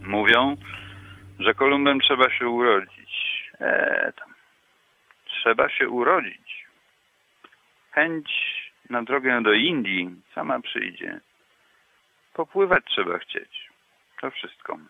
Mówią, że Kolumbem trzeba się urodzić. Tam. Trzeba się urodzić. Chęć na drogę do Indii sama przyjdzie. Popływać trzeba chcieć. To wszystko.